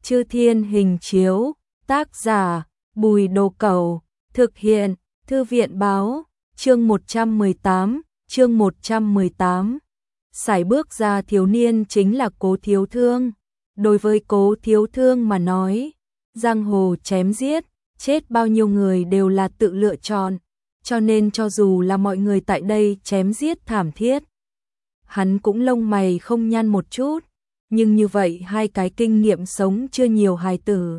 Chư Thiên Hình Chiếu, tác giả Bùi Đồ Cẩu, thực hiện Thư viện Báo, chương 118. Sải bước ra thiếu niên chính là Cố Thiếu Thương. Đối với Cố Thiếu Thương mà nói, giang hồ chém giết, chết bao nhiêu người đều là tự lựa chọn, cho nên cho dù là mọi người tại đây chém giết thảm thiết, hắn cũng lông mày không nhăn một chút, nhưng như vậy hai cái kinh nghiệm sống chưa nhiều hài tử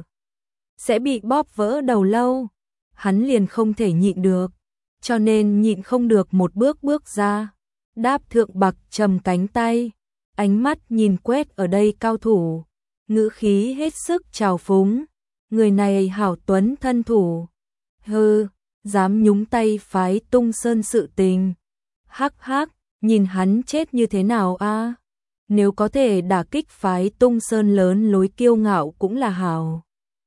sẽ bị bóp vỡ đầu lâu, hắn liền không thể nhịn được, cho nên nhịn không được một bước ra, đáp thượng Bạc Trầm cánh tay, ánh mắt nhìn quét ở đây cao thủ, ngữ khí hết sức trào phúng, người này hảo tuấn thân thủ, hừ, dám nhúng tay phái Tung Sơn sự tình, hắc hắc, nhìn hắn chết như thế nào a? Nếu có thể đả kích phái Tung Sơn lớn lối kiêu ngạo cũng là hảo.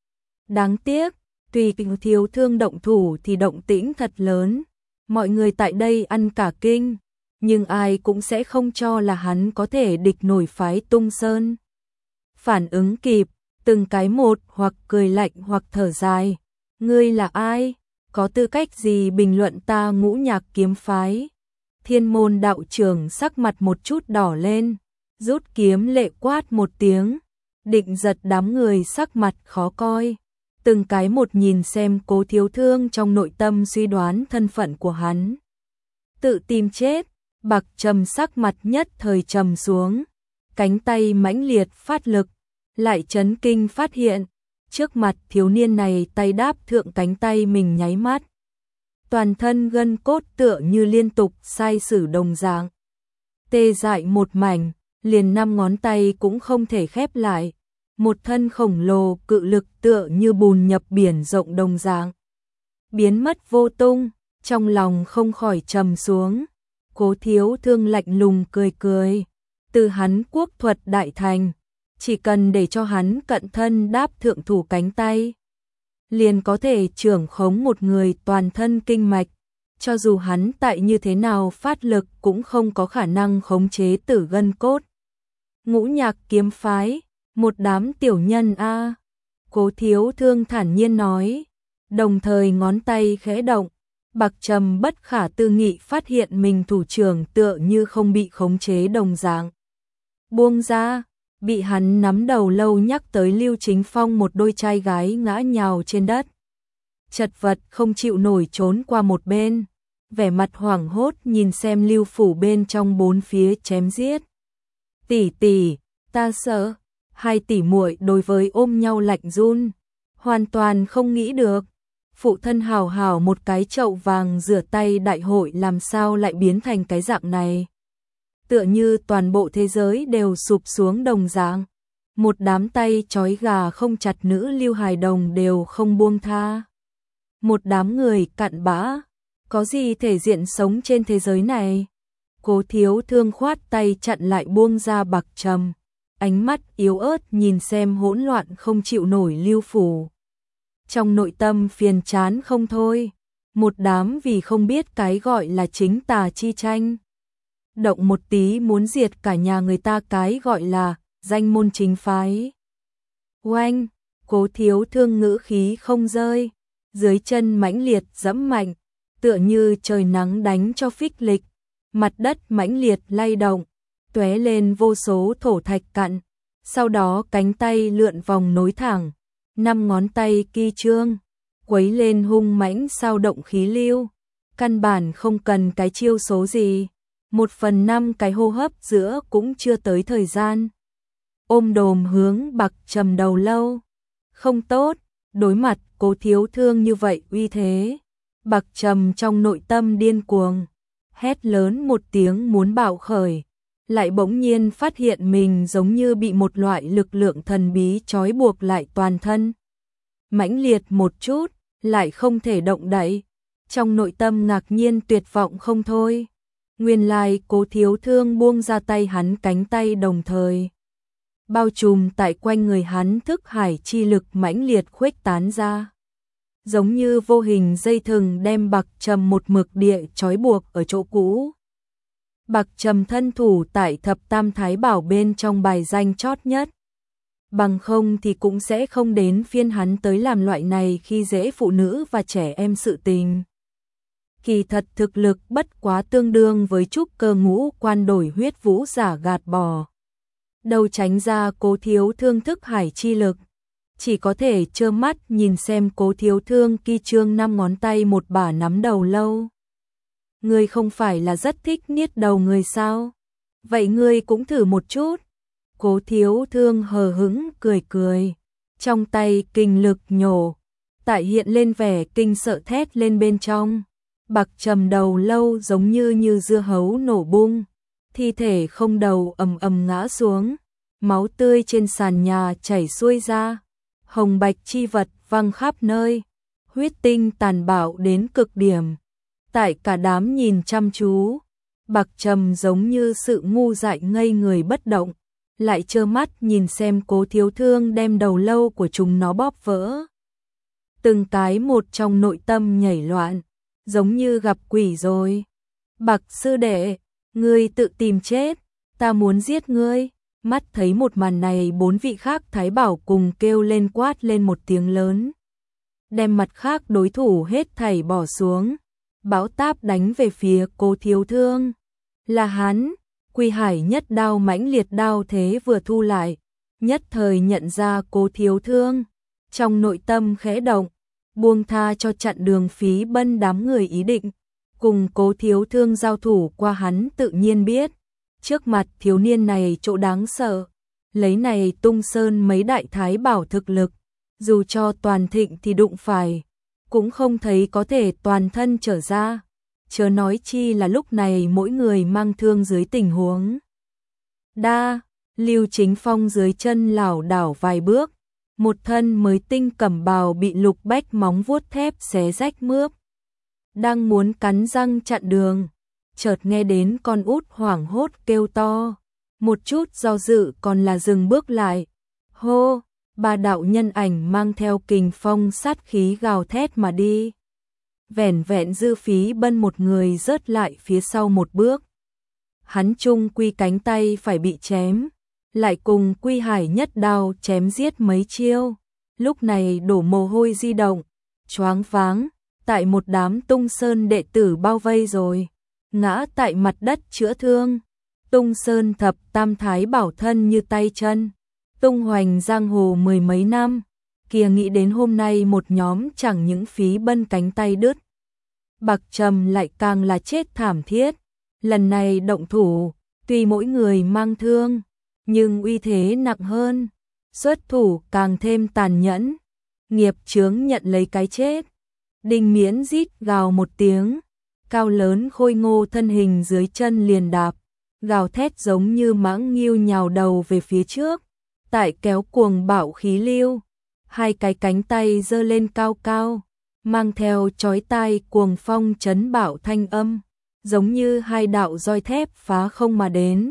Đáng tiếc, tùy Thiếu Thương động thủ thì động tĩnh thật lớn, mọi người tại đây ăn cả kinh, nhưng ai cũng sẽ không cho là hắn có thể địch nổi phái Tung Sơn. Phản ứng kịp, từng cái một hoặc cười lạnh hoặc thở dài, ngươi là ai? Có tư cách gì bình luận ta Ngũ Nhạc kiếm phái? Thiên Môn đạo trưởng sắc mặt một chút đỏ lên, rút kiếm lệ quát một tiếng, định giật đám người sắc mặt khó coi. Từng cái một nhìn xem Cố Thiếu Thương trong nội tâm suy đoán thân phận của hắn. Tự tìm chết, Bạc Trầm sắc mặt nhất thời trầm xuống, cánh tay mãnh liệt phát lực, lại chấn kinh phát hiện, trước mặt thiếu niên này tay đáp thượng cánh tay mình nháy mắt. Toàn thân gân cốt tựa như liên tục sai sử đồng dạng. Tê dại một mảnh, liền 5 ngón tay cũng không thể khép lại. Một thân khổng lồ cự lực tựa như bùn nhập biển rộng đồng dạng. Biến mất vô tung, trong lòng không khỏi trầm xuống. Cố Thiếu Thương lạnh lùng cười cười. Từ hắn quốc thuật đại thành, chỉ cần để cho hắn cận thân đáp thượng thủ cánh tay, liền có thể trưởng khống một người toàn thân kinh mạch, cho dù hắn tại như thế nào phát lực cũng không có khả năng khống chế tử gân cốt. Ngũ Nhạc kiếm phái, một đám tiểu nhân a. Cố Thiếu Thương thản nhiên nói, đồng thời ngón tay khẽ động, Bạc Trầm bất khả tư nghị phát hiện mình thủ trưởng tựa như không bị khống chế đồng dạng. Buông ra, bị hắn nắm đầu lâu nhắc tới Lưu Chính Phong một đôi trai gái ngã nhào trên đất. Chật vật không chịu nổi trốn qua một bên, vẻ mặt hoảng hốt nhìn xem Lưu phủ bên trong bốn phía chém giết. Tỷ tỷ, ta sợ. Hai tỷ muội đối với ôm nhau lạnh run, hoàn toàn không nghĩ được. Phụ thân hào hào một cái chậu vàng rửa tay đại hội làm sao lại biến thành cái dạng này. Tựa như toàn bộ thế giới đều sụp xuống đồng dạng. Một đám tay trói gà không chặt nữ lưu hài đồng đều không buông tha. Một đám người cặn bã, có gì thể diện sống trên thế giới này. Cố Thiếu Thương khoát tay chặn lại buông ra Bạc Trầm. Ánh mắt yếu ớt nhìn xem hỗn loạn không chịu nổi Lưu phủ. Trong nội tâm phiền chán không thôi, một đám vì không biết cái gọi là chính tà chi tranh. Động một tí muốn diệt cả nhà người ta cái gọi là danh môn chính phái. Oanh, Cố Thiếu Thương ngữ khí không rơi, dưới chân mãnh liệt dẫm mạnh, tựa như trời nắng đánh cho phích lịch, mặt đất mãnh liệt lay động. Tóe lên vô số thổ thạch cặn, sau đó cánh tay lượn vòng nối thẳng, 5 ngón tay ki trương, quấy lên hung mãnh sao động khí lưu, căn bản không cần cái chiêu số gì, 1/5 cái hô hấp giữa cũng chưa tới thời gian. Ôm đồm hướng Bạc Trầm đầu lâu, không tốt, đối mặt Cố Thiếu Thương như vậy uy thế, Bạc Trầm trong nội tâm điên cuồng, hét lớn một tiếng muốn bạo khởi. Lại bỗng nhiên phát hiện mình giống như bị một loại lực lượng thần bí trói buộc lại toàn thân. Mãnh liệt một chút, lại không thể động đậy. Trong nội tâm ngạc nhiên tuyệt vọng không thôi. Nguyên lai Cố Thiếu Thương buông ra tay hắn cánh tay đồng thời. Bao trùm tại quanh người hắn thức hải chi lực mãnh liệt khuếch tán ra. Giống như vô hình dây thừng đem Bạc Trầm một mực địa trói buộc ở chỗ cũ. Bạc Trầm thân thủ tại thập tam thái bảo bên trong bài danh chót nhất. bằng không thì cũng sẽ không đến phiên hắn tới làm loại này khi dễ phụ nữ và trẻ em sự tình. Kỳ thật thực lực bất quá tương đương với trúc cơ ngũ quan đổi huyết vũ giả gạt bỏ. Đầu tránh ra Cố Thiếu Thương thức hải chi lực, chỉ có thể trơ mắt nhìn xem Cố Thiếu Thương ki trương 5 ngón tay một bả nắm đầu lâu. Ngươi không phải là rất thích niết đầu người sao? Vậy ngươi cũng thử một chút. Cố Thiếu Thương hờ hững cười cười, trong tay kinh lực nhổ, tại hiện lên vẻ kinh sợ thét lên bên trong. Bạc trầm đầu lâu giống như dưa hấu nổ bung, thi thể không đầu ầm ầm ngã xuống, máu tươi trên sàn nhà chảy xuôi ra, hồng bạch chi vật văng khắp nơi, huyết tinh tàn bạo đến cực điểm. Tại cả đám nhìn chăm chú, Bạc trầm giống như sự ngu dại ngây người bất động, lại trơ mắt nhìn xem Cố Thiếu Thương đem đầu lâu của chúng nó bóp vỡ. Từng cái một trong nội tâm nhảy loạn, giống như gặp quỷ rồi. Bạc sư đệ, ngươi tự tìm chết, ta muốn giết ngươi. Mắt thấy một màn này, 4 vị khác thái bảo cùng kêu lên quát lên một tiếng lớn. Đem mặt khác đối thủ hết thảy bỏ xuống, bão táp đánh về phía Cố Thiếu Thương. Là hắn, Quy Hải nhất đao mãnh liệt đao thế vừa thu lại, nhất thời nhận ra Cố Thiếu Thương, trong nội tâm khẽ động, buông tha cho chặn đường phí bân đám người ý định, cùng Cố Thiếu Thương giao thủ qua. Hắn tự nhiên biết, trước mặt thiếu niên này chỗ đáng sợ, lấy này Tung Sơn mấy đại thái bảo thực lực, dù cho toàn thịnh thì đụng phải, cũng không thấy có thể toàn thân trở ra, chớ nói chi là lúc này mỗi người mang thương dưới tình huống. Lưu Chính Phong dưới chân lảo đảo vài bước, một thân mới tinh cẩm bào bị Lục Bách móng vuốt thép xé rách mướp. Đang muốn cắn răng chặn đường, chợt nghe đến con út hoảng hốt kêu to, một chút do dự còn là dừng bước lại. Hô, 3 đạo nhân ảnh mang theo kình phong sát khí gào thét mà đi. Vẻn vẹn dư phí bân một người rớt lại phía sau một bước. Hắn chung quy cánh tay phải bị chém, lại cùng Quy Hải nhất đao chém giết mấy chiêu, lúc này đổ mồ hôi di động, choáng váng, tại một đám Tung Sơn đệ tử bao vây rồi, ngã tại mặt đất chữa thương. Tung Sơn thập tam thái bảo thân như tay chân, tung hoành giang hồ 10 mấy năm, kìa nghĩ đến hôm nay một nhóm chẳng những phí bân cánh tay đứt, Bạc trầm lại càng là chết thảm thiết. Lần này động thủ, tuy mỗi người mang thương, nhưng uy thế nặng hơn, xuất thủ càng thêm tàn nhẫn, nghiệp chướng nhận lấy cái chết. Đinh Miễn rít gào một tiếng, cao lớn khôi ngô thân hình dưới chân liền đạp, gào thét giống như mãng nghiêu nhào đầu về phía trước, tại kéo cuồng bạo khí lưu, hai cái cánh tay giơ lên cao cao, mang theo chói tai cuồng phong chấn bạo thanh âm, giống như hai đạo roi thép phá không mà đến.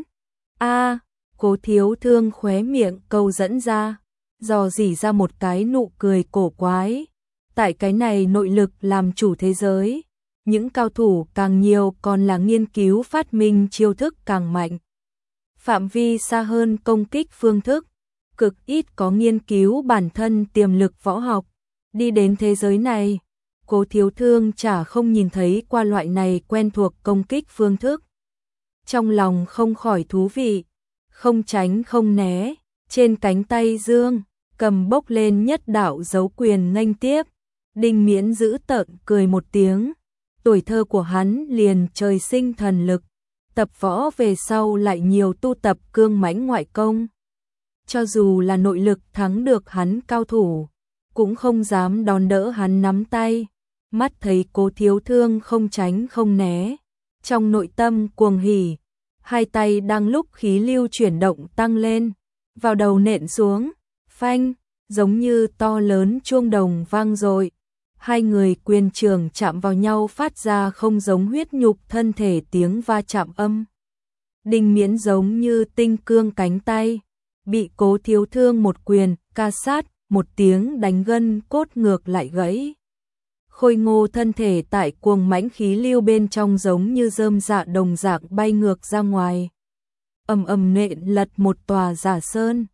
Cố Thiếu Thương khóe miệng câu dẫn ra, dò dỉ ra một cái nụ cười cổ quái. Tại cái này nội lực làm chủ thế giới, những cao thủ càng nhiều còn là nghiên cứu phát minh chiêu thức càng mạnh. Phạm vi xa hơn công kích phương thức, cực ít có nghiên cứu bản thân tiềm lực võ học. Đi đến thế giới này, Cố Thiếu Thương chả không nhìn thấy qua loại này quen thuộc công kích phương thức. Trong lòng không khỏi thú vị, không tránh không né, trên cánh tay dương, cầm bốc lên nhất đạo dấu quyền nghênh tiếp. Đinh Miễn giữ tợn cười một tiếng, tuổi thơ của hắn liền trời sinh thần lực, tập võ về sau lại nhiều tu tập cương mãnh ngoại công. Cho dù là nội lực thắng được hắn cao thủ, cũng không dám đón đỡ hắn nắm tay. Mắt thấy Cố Thiếu Thương không tránh không né, trong nội tâm cuồng hỉ, hai tay đang lúc khí lưu chuyển động tăng lên, vào đầu nện xuống, phanh, giống như to lớn chuông đồng vang dội. Hai người quyền trường chạm vào nhau phát ra không giống huyết nhục thân thể tiếng va chạm âm. Đinh Miễn giống như tinh cương cánh tay, bị Cố Thiếu Thương một quyền, ca sát, một tiếng đánh gân cốt ngược lại gãy. Khôi ngô thân thể tại cuồng mãnh khí lưu bên trong giống như rơm rạ đồng dạng bay ngược ra ngoài. Ầm ầm nện lật một tòa giả sơn,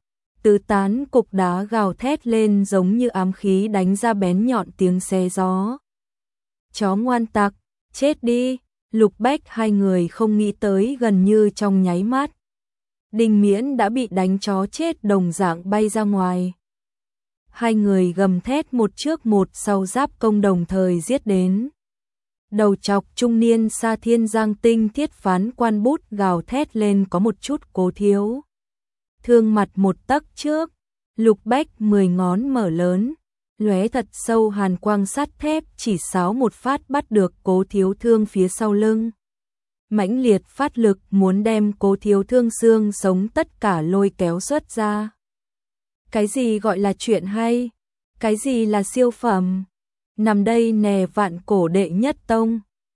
tứ tán cục đá gào thét lên giống như ám khí đánh ra bén nhọn tiếng xé gió. Chó ngoan tặc, chết đi, Lục Bách hai người không nghĩ tới gần như trong nháy mắt. Đinh Miễn đã bị đánh chó chết đồng dạng bay ra ngoài. Hai người gầm thét một trước một sau giáp công đồng thời giết đến. Đầu chọc trung niên Sa Thiên Giang Tinh Thiết Phán Quan bút gào thét lên có một chút Cố Thiếu Thương mặt một tấc trước. Lục Bách 10 ngón mở lớn, lóe thật sâu hàn quang sắt thép chỉ sáo một phát bắt được Cố Thiếu Thương phía sau lưng. Mãnh liệt phát lực muốn đem Cố Thiếu Thương xương sống tất cả lôi kéo xuất ra. Cái gì gọi là chuyện hay? Cái gì là siêu phẩm? Nằm đây nè vạn cổ đệ nhất tông.